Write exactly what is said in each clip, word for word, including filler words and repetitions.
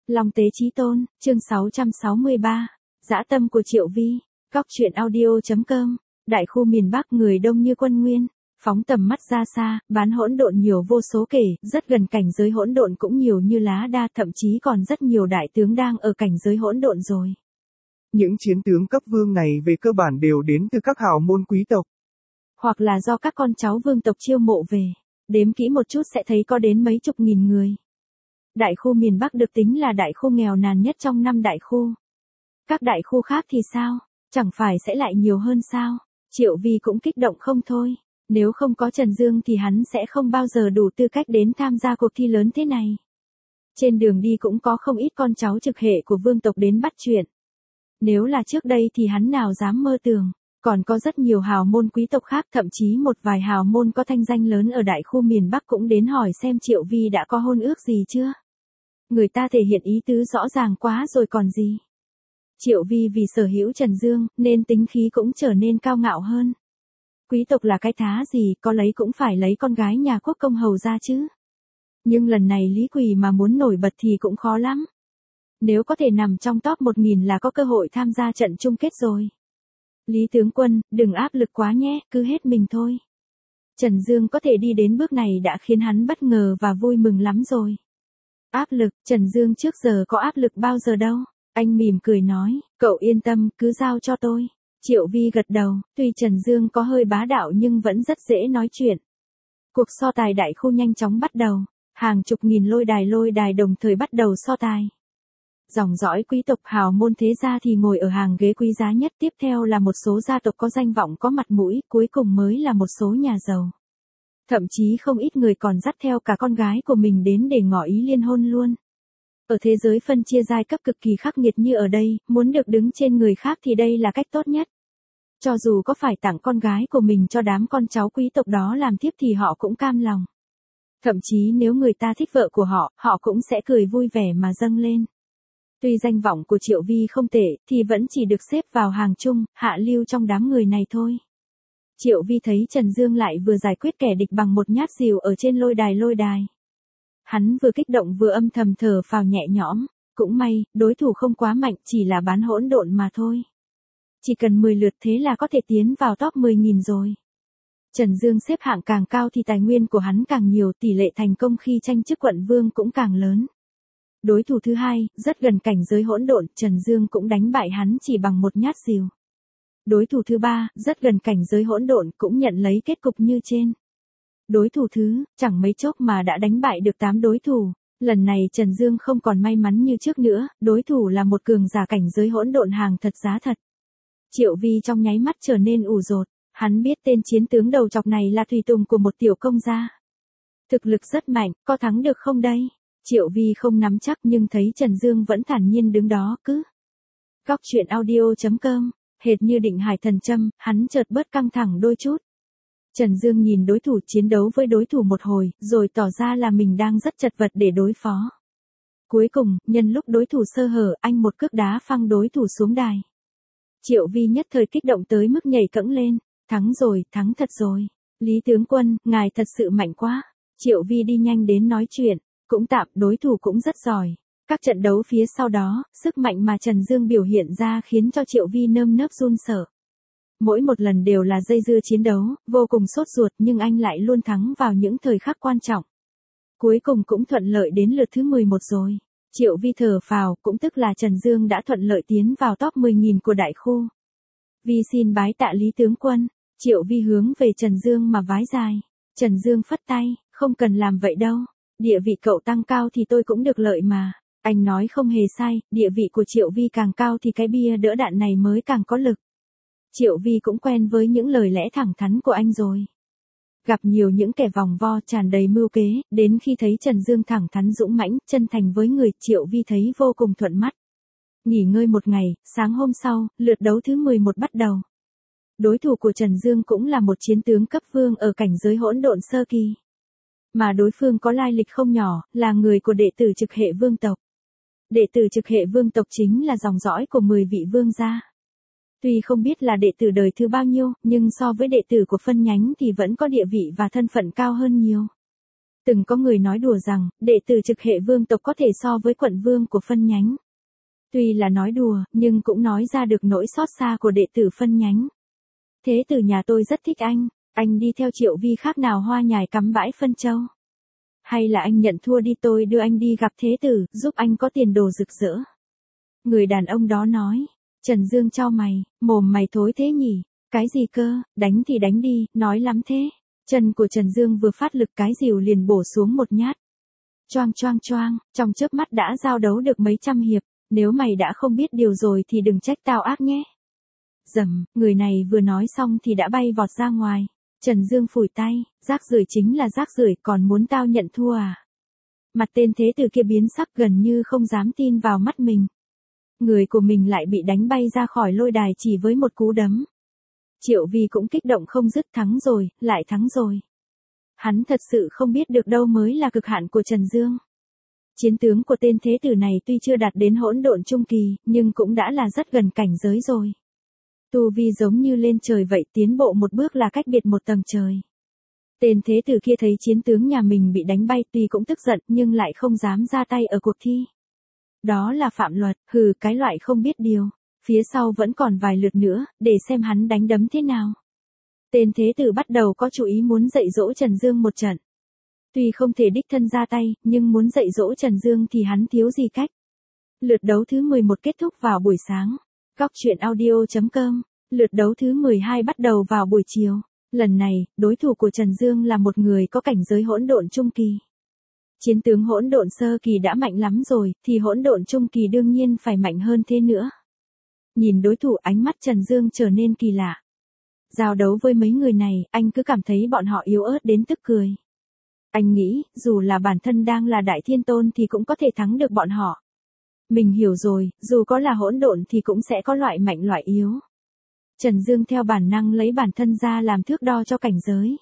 Long Tế Chí Tôn, chương sáu trăm sáu mươi ba, Dã tâm của Triệu Vi, Góc truyện audio chấm com, đại khu miền Bắc người đông như quân nguyên, phóng tầm mắt ra xa, bán hỗn độn nhiều vô số kể, rất gần cảnh giới hỗn độn cũng nhiều như lá đa, thậm chí còn rất nhiều đại tướng đang ở cảnh giới hỗn độn rồi. Những chiến tướng cấp vương này về cơ bản đều đến từ các hào môn quý tộc, hoặc là do các con cháu vương tộc chiêu mộ về, đếm kỹ một chút sẽ thấy có đến mấy chục nghìn người. Đại khu miền Bắc được tính là đại khu nghèo nàn nhất trong năm đại khu. Các đại khu khác thì sao? Chẳng phải sẽ lại nhiều hơn sao? Triệu Vi cũng kích động không thôi. Nếu không có Trần Dương thì hắn sẽ không bao giờ đủ tư cách đến tham gia cuộc thi lớn thế này. Trên đường đi cũng có không ít con cháu trực hệ của vương tộc đến bắt chuyện. Nếu là trước đây thì hắn nào dám mơ tưởng. Còn có rất nhiều hào môn quý tộc khác, thậm chí một vài hào môn có thanh danh lớn ở đại khu miền Bắc cũng đến hỏi xem Triệu Vi đã có hôn ước gì chưa. Người ta thể hiện ý tứ rõ ràng quá rồi còn gì. Triệu Vi vì sở hữu Trần Dương, nên tính khí cũng trở nên cao ngạo hơn. Quý tộc là cái thá gì, có lấy cũng phải lấy con gái nhà quốc công hầu ra chứ. Nhưng lần này Lý Quỳ mà muốn nổi bật thì cũng khó lắm. Nếu có thể nằm trong top một nghìn là có cơ hội tham gia trận chung kết rồi. Lý tướng quân, đừng áp lực quá nhé, cứ hết mình thôi. Trần Dương có thể đi đến bước này đã khiến hắn bất ngờ và vui mừng lắm rồi. Áp lực, Trần Dương trước giờ có áp lực bao giờ đâu. Anh mỉm cười nói, cậu yên tâm, cứ giao cho tôi. Triệu Vi gật đầu, tuy Trần Dương có hơi bá đạo nhưng vẫn rất dễ nói chuyện. Cuộc so tài đại khu nhanh chóng bắt đầu, hàng chục nghìn lôi đài lôi đài đồng thời bắt đầu so tài. Dòng dõi quý tộc hào môn thế gia thì ngồi ở hàng ghế quý giá nhất, tiếp theo là một số gia tộc có danh vọng có mặt mũi, cuối cùng mới là một số nhà giàu. Thậm chí không ít người còn dắt theo cả con gái của mình đến để ngỏ ý liên hôn luôn. Ở thế giới phân chia giai cấp cực kỳ khắc nghiệt như ở đây, muốn được đứng trên người khác thì đây là cách tốt nhất. Cho dù có phải tặng con gái của mình cho đám con cháu quý tộc đó làm thiếp thì họ cũng cam lòng. Thậm chí nếu người ta thích vợ của họ, họ cũng sẽ cười vui vẻ mà dâng lên. Tuy danh vọng của Triệu Vi không tệ, thì vẫn chỉ được xếp vào hàng chung, hạ lưu trong đám người này thôi. Triệu Vi thấy Trần Dương lại vừa giải quyết kẻ địch bằng một nhát dìu ở trên lôi đài lôi đài. Hắn vừa kích động vừa âm thầm thở phào nhẹ nhõm, cũng may, đối thủ không quá mạnh, chỉ là bán hỗn độn mà thôi. Chỉ cần mười lượt thế là có thể tiến vào top mười nghìn rồi. Trần Dương xếp hạng càng cao thì tài nguyên của hắn càng nhiều, tỷ lệ thành công khi tranh chức quận vương cũng càng lớn. Đối thủ thứ hai, rất gần cảnh giới hỗn độn, Trần Dương cũng đánh bại hắn chỉ bằng một nhát dìu. Đối thủ thứ ba, rất gần cảnh giới hỗn độn, cũng nhận lấy kết cục như trên. Đối thủ thứ, chẳng mấy chốc mà đã đánh bại được tám đối thủ. Lần này Trần Dương không còn may mắn như trước nữa, đối thủ là một cường giả cảnh giới hỗn độn hàng thật giá thật. Triệu Vi trong nháy mắt trở nên ủ rột, hắn biết tên chiến tướng đầu chọc này là tùy tùng của một tiểu công gia. Thực lực rất mạnh, có thắng được không đây? Triệu Vi không nắm chắc nhưng thấy Trần Dương vẫn thản nhiên đứng đó cứ. Góc truyện audio chấm com, hệt như định hải thần châm, hắn chợt bớt căng thẳng đôi chút. Trần Dương nhìn đối thủ chiến đấu với đối thủ một hồi, rồi tỏ ra là mình đang rất chật vật để đối phó. Cuối cùng, nhân lúc đối thủ sơ hở, anh một cước đá phăng đối thủ xuống đài. Triệu Vi nhất thời kích động tới mức nhảy cẫng lên, thắng rồi, thắng thật rồi. Lý tướng quân, ngài thật sự mạnh quá. Triệu Vi đi nhanh đến nói chuyện, cũng tạm, đối thủ cũng rất giỏi. Các trận đấu phía sau đó, sức mạnh mà Trần Dương biểu hiện ra khiến cho Triệu Vi nơm nớp run sợ. Mỗi một lần đều là dây dưa chiến đấu, vô cùng sốt ruột nhưng anh lại luôn thắng vào những thời khắc quan trọng. Cuối cùng cũng thuận lợi đến lượt thứ mười một rồi. Triệu Vi thở phào, cũng tức là Trần Dương đã thuận lợi tiến vào top mười nghìn của đại khu. Vi xin bái tạ Lý tướng quân. Triệu Vi hướng về Trần Dương mà vái dài. Trần Dương phất tay, không cần làm vậy đâu. Địa vị cậu tăng cao thì tôi cũng được lợi mà. Anh nói không hề sai, địa vị của Triệu Vi càng cao thì cái bia đỡ đạn này mới càng có lực. Triệu Vi cũng quen với những lời lẽ thẳng thắn của anh rồi. Gặp nhiều những kẻ vòng vo tràn đầy mưu kế, đến khi thấy Trần Dương thẳng thắn dũng mãnh, chân thành với người, Triệu Vi thấy vô cùng thuận mắt. Nghỉ ngơi một ngày, sáng hôm sau, lượt đấu thứ mười một bắt đầu. Đối thủ của Trần Dương cũng là một chiến tướng cấp vương ở cảnh giới hỗn độn sơ kỳ. Mà đối phương có lai lịch không nhỏ, là người của đệ tử trực hệ vương tộc. Đệ tử trực hệ vương tộc chính là dòng dõi của mười vị vương gia. Tuy không biết là đệ tử đời thứ bao nhiêu, nhưng so với đệ tử của phân nhánh thì vẫn có địa vị và thân phận cao hơn nhiều. Từng có người nói đùa rằng, đệ tử trực hệ vương tộc có thể so với quận vương của phân nhánh. Tuy là nói đùa, nhưng cũng nói ra được nỗi xót xa của đệ tử phân nhánh. Thế tử nhà tôi rất thích anh, anh đi theo Triệu Vi khác nào hoa nhài cắm bãi phân châu. Hay là anh nhận thua đi, tôi đưa anh đi gặp thế tử, giúp anh có tiền đồ rực rỡ. Người đàn ông đó nói. Trần Dương chau mày, mồm mày thối thế nhỉ, cái gì cơ, đánh thì đánh đi, nói lắm thế. Chân của Trần Dương vừa phát lực cái rìu liền bổ xuống một nhát. Choang choang choang, trong chớp mắt đã giao đấu được mấy trăm hiệp, nếu mày đã không biết điều rồi thì đừng trách tao ác nhé. Dầm, người này vừa nói xong thì đã bay vọt ra ngoài. Trần Dương phủi tay, rác rưởi chính là rác rưởi, còn muốn tao nhận thua à? Mặt tên thế tử kia biến sắc, gần như không dám tin vào mắt mình. Người của mình lại bị đánh bay ra khỏi lôi đài chỉ với một cú đấm. Triệu Vi cũng kích động không dứt, thắng rồi, lại thắng rồi. Hắn thật sự không biết được đâu mới là cực hạn của Trần Dương. Chiến tướng của tên thế tử này tuy chưa đạt đến hỗn độn trung kỳ, nhưng cũng đã là rất gần cảnh giới rồi. Tu vi giống như lên trời vậy, tiến bộ một bước là cách biệt một tầng trời. Tên thế tử kia thấy chiến tướng nhà mình bị đánh bay tuy cũng tức giận nhưng lại không dám ra tay ở cuộc thi. Đó là phạm luật, hừ, cái loại không biết điều. Phía sau vẫn còn vài lượt nữa, để xem hắn đánh đấm thế nào. Tên thế tử bắt đầu có chủ ý muốn dạy dỗ Trần Dương một trận. Tuy không thể đích thân ra tay, nhưng muốn dạy dỗ Trần Dương thì hắn thiếu gì cách. Lượt đấu thứ mười một kết thúc vào buổi sáng. Góc truyện audio chấm com. Lượt đấu thứ mười hai bắt đầu vào buổi chiều. Lần này, đối thủ của Trần Dương là một người có cảnh giới hỗn độn trung kỳ. Chiến tướng hỗn độn sơ kỳ đã mạnh lắm rồi, thì hỗn độn trung kỳ đương nhiên phải mạnh hơn thế nữa. Nhìn đối thủ, ánh mắt Trần Dương trở nên kỳ lạ. Giao đấu với mấy người này, anh cứ cảm thấy bọn họ yếu ớt đến tức cười. Anh nghĩ, dù là bản thân đang là đại thiên tôn thì cũng có thể thắng được bọn họ. Mình hiểu rồi, dù có là hỗn độn thì cũng sẽ có loại mạnh loại yếu. Trần Dương theo bản năng lấy bản thân ra làm thước đo cho cảnh giới.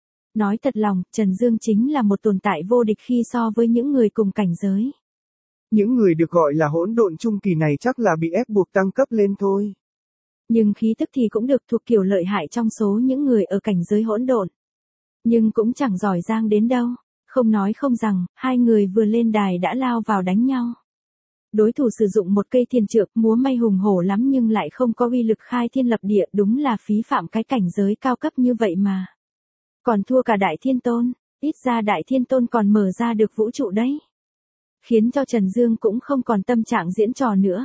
Nói thật lòng, Trần Dương chính là một tồn tại vô địch khi so với những người cùng cảnh giới. Những người được gọi là hỗn độn trung kỳ này chắc là bị ép buộc tăng cấp lên thôi. Nhưng khí tức thì cũng được thuộc kiểu lợi hại trong số những người ở cảnh giới hỗn độn. Nhưng cũng chẳng giỏi giang đến đâu, không nói không rằng, hai người vừa lên đài đã lao vào đánh nhau. Đối thủ sử dụng một cây thiên trượng múa may hùng hổ lắm nhưng lại không có uy lực khai thiên lập địa, đúng là phí phạm cái cảnh giới cao cấp như vậy mà. Còn thua cả đại thiên tôn, ít ra đại thiên tôn còn mở ra được vũ trụ đấy. Khiến cho Trần Dương cũng không còn tâm trạng diễn trò nữa.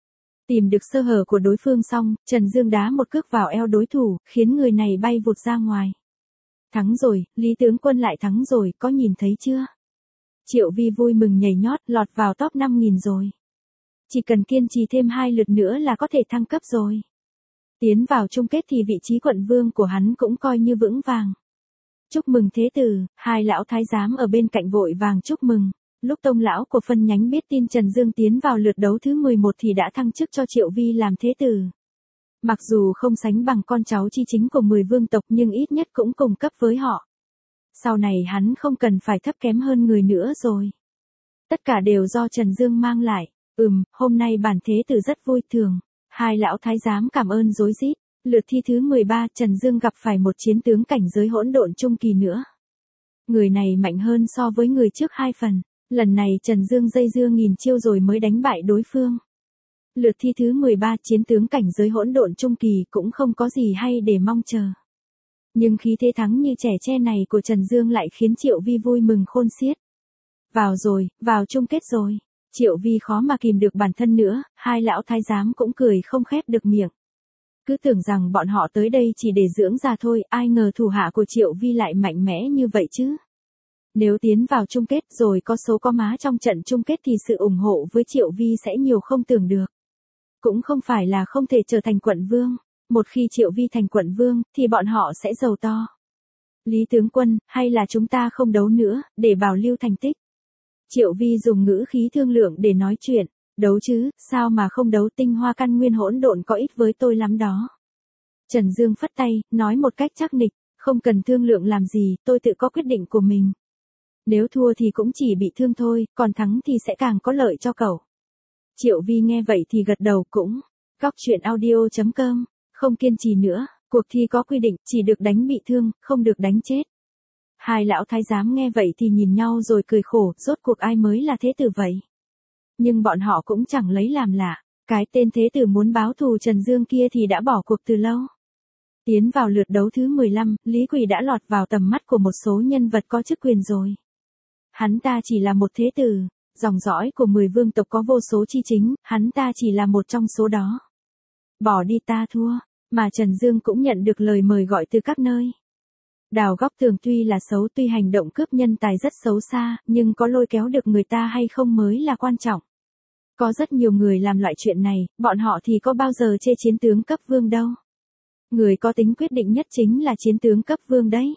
Tìm được sơ hở của đối phương xong, Trần Dương đá một cước vào eo đối thủ, khiến người này bay vụt ra ngoài. Thắng rồi, Lý tướng quân lại thắng rồi, có nhìn thấy chưa? Triệu Vi vui mừng nhảy nhót, lọt vào top năm nghìn rồi. Chỉ cần kiên trì thêm hai lượt nữa là có thể thăng cấp rồi. Tiến vào chung kết thì vị trí quận vương của hắn cũng coi như vững vàng. Chúc mừng thế tử, hai lão thái giám ở bên cạnh vội vàng chúc mừng. Lúc tông lão của phân nhánh biết tin Trần Dương tiến vào lượt đấu thứ mười một thì đã thăng chức cho Triệu Vi làm thế tử. Mặc dù không sánh bằng con cháu chi chính của mười vương tộc nhưng ít nhất cũng cùng cấp với họ. Sau này hắn không cần phải thấp kém hơn người nữa rồi. Tất cả đều do Trần Dương mang lại. Ừm, hôm nay bản thế tử rất vui thường. Hai lão thái giám cảm ơn rối rít. Lượt thi thứ mười ba, Trần Dương gặp phải một chiến tướng cảnh giới hỗn độn trung kỳ nữa. Người này mạnh hơn so với người trước hai phần. Lần này Trần Dương dây dưa nghìn chiêu rồi mới đánh bại đối phương. Lượt thi thứ mười ba, chiến tướng cảnh giới hỗn độn trung kỳ cũng không có gì hay để mong chờ. Nhưng khí thế thắng như trẻ tre này của Trần Dương lại khiến Triệu Vi vui mừng khôn xiết. Vào rồi, vào chung kết rồi. Triệu Vi khó mà kìm được bản thân nữa, hai lão thái giám cũng cười không khép được miệng. Cứ tưởng rằng bọn họ tới đây chỉ để dưỡng già thôi, ai ngờ thủ hạ của Triệu Vi lại mạnh mẽ như vậy chứ. Nếu tiến vào chung kết rồi có số có má trong trận chung kết thì sự ủng hộ với Triệu Vi sẽ nhiều không tưởng được. Cũng không phải là không thể trở thành quận vương. Một khi Triệu Vi thành quận vương, thì bọn họ sẽ giàu to. Lý tướng quân, hay là chúng ta không đấu nữa, để bảo lưu thành tích. Triệu Vi dùng ngữ khí thương lượng để nói chuyện. Đấu chứ, sao mà không đấu, tinh hoa căn nguyên hỗn độn có ích với tôi lắm đó. Trần Dương phất tay, nói một cách chắc nịch, không cần thương lượng làm gì, tôi tự có quyết định của mình. Nếu thua thì cũng chỉ bị thương thôi, còn thắng thì sẽ càng có lợi cho cậu. Triệu Vi nghe vậy thì gật đầu cũng. Góc truyện audio chấm com. Không kiên trì nữa, cuộc thi có quy định, chỉ được đánh bị thương, không được đánh chết. Hai lão thái giám nghe vậy thì nhìn nhau rồi cười khổ, rốt cuộc ai mới là thế tử vậy. Nhưng bọn họ cũng chẳng lấy làm lạ, cái tên thế tử muốn báo thù Trần Dương kia thì đã bỏ cuộc từ lâu. Tiến vào lượt đấu thứ mười lăm, Lý Quỳ đã lọt vào tầm mắt của một số nhân vật có chức quyền rồi. Hắn ta chỉ là một thế tử, dòng dõi của mười vương tộc có vô số chi chính, hắn ta chỉ là một trong số đó. Bỏ đi ta thua, mà Trần Dương cũng nhận được lời mời gọi từ các nơi. Đào Góc Tường tuy là xấu, tuy hành động cướp nhân tài rất xấu xa, nhưng có lôi kéo được người ta hay không mới là quan trọng. Có rất nhiều người làm loại chuyện này, bọn họ thì có bao giờ chê chiến tướng cấp vương đâu. Người có tính quyết định nhất chính là chiến tướng cấp vương đấy.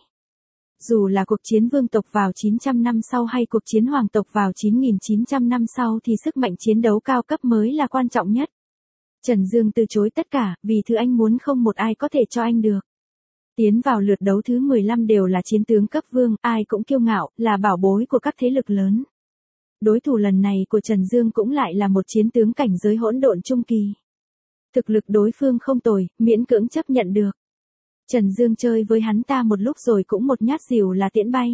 Dù là cuộc chiến vương tộc vào chín trăm năm sau hay cuộc chiến hoàng tộc vào chín nghìn chín trăm năm sau thì sức mạnh chiến đấu cao cấp mới là quan trọng nhất. Trần Dương từ chối tất cả, vì thứ anh muốn không một ai có thể cho anh được. Tiến vào lượt đấu thứ mười lăm đều là chiến tướng cấp vương, ai cũng kiêu ngạo, là bảo bối của các thế lực lớn. Đối thủ lần này của Trần Dương cũng lại là một chiến tướng cảnh giới hỗn độn trung kỳ. Thực lực đối phương không tồi, miễn cưỡng chấp nhận được. Trần Dương chơi với hắn ta một lúc rồi cũng một nhát dìu là tiễn bay.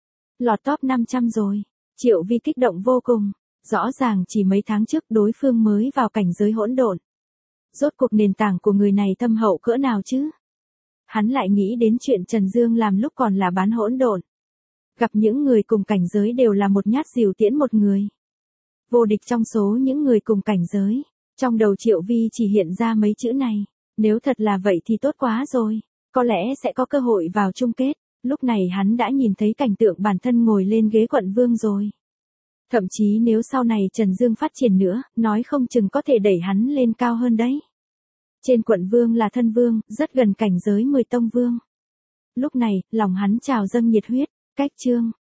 Lọt top năm trăm rồi, Triệu Vi kích động vô cùng. Rõ ràng chỉ mấy tháng trước đối phương mới vào cảnh giới hỗn độn. Rốt cuộc nền tảng của người này thâm hậu cỡ nào chứ? Hắn lại nghĩ đến chuyện Trần Dương làm lúc còn là bán hỗn độn. Gặp những người cùng cảnh giới đều là một nhát dìu tiễn một người. Vô địch trong số những người cùng cảnh giới. Trong đầu Triệu Vi chỉ hiện ra mấy chữ này. Nếu thật là vậy thì tốt quá rồi. Có lẽ sẽ có cơ hội vào chung kết. Lúc này hắn đã nhìn thấy cảnh tượng bản thân ngồi lên ghế quận vương rồi. Thậm chí nếu sau này Trần Dương phát triển nữa, nói không chừng có thể đẩy hắn lên cao hơn đấy. Trên quận vương là thân vương, rất gần cảnh giới mười tông vương. Lúc này, lòng hắn trào dâng nhiệt huyết, cách chương.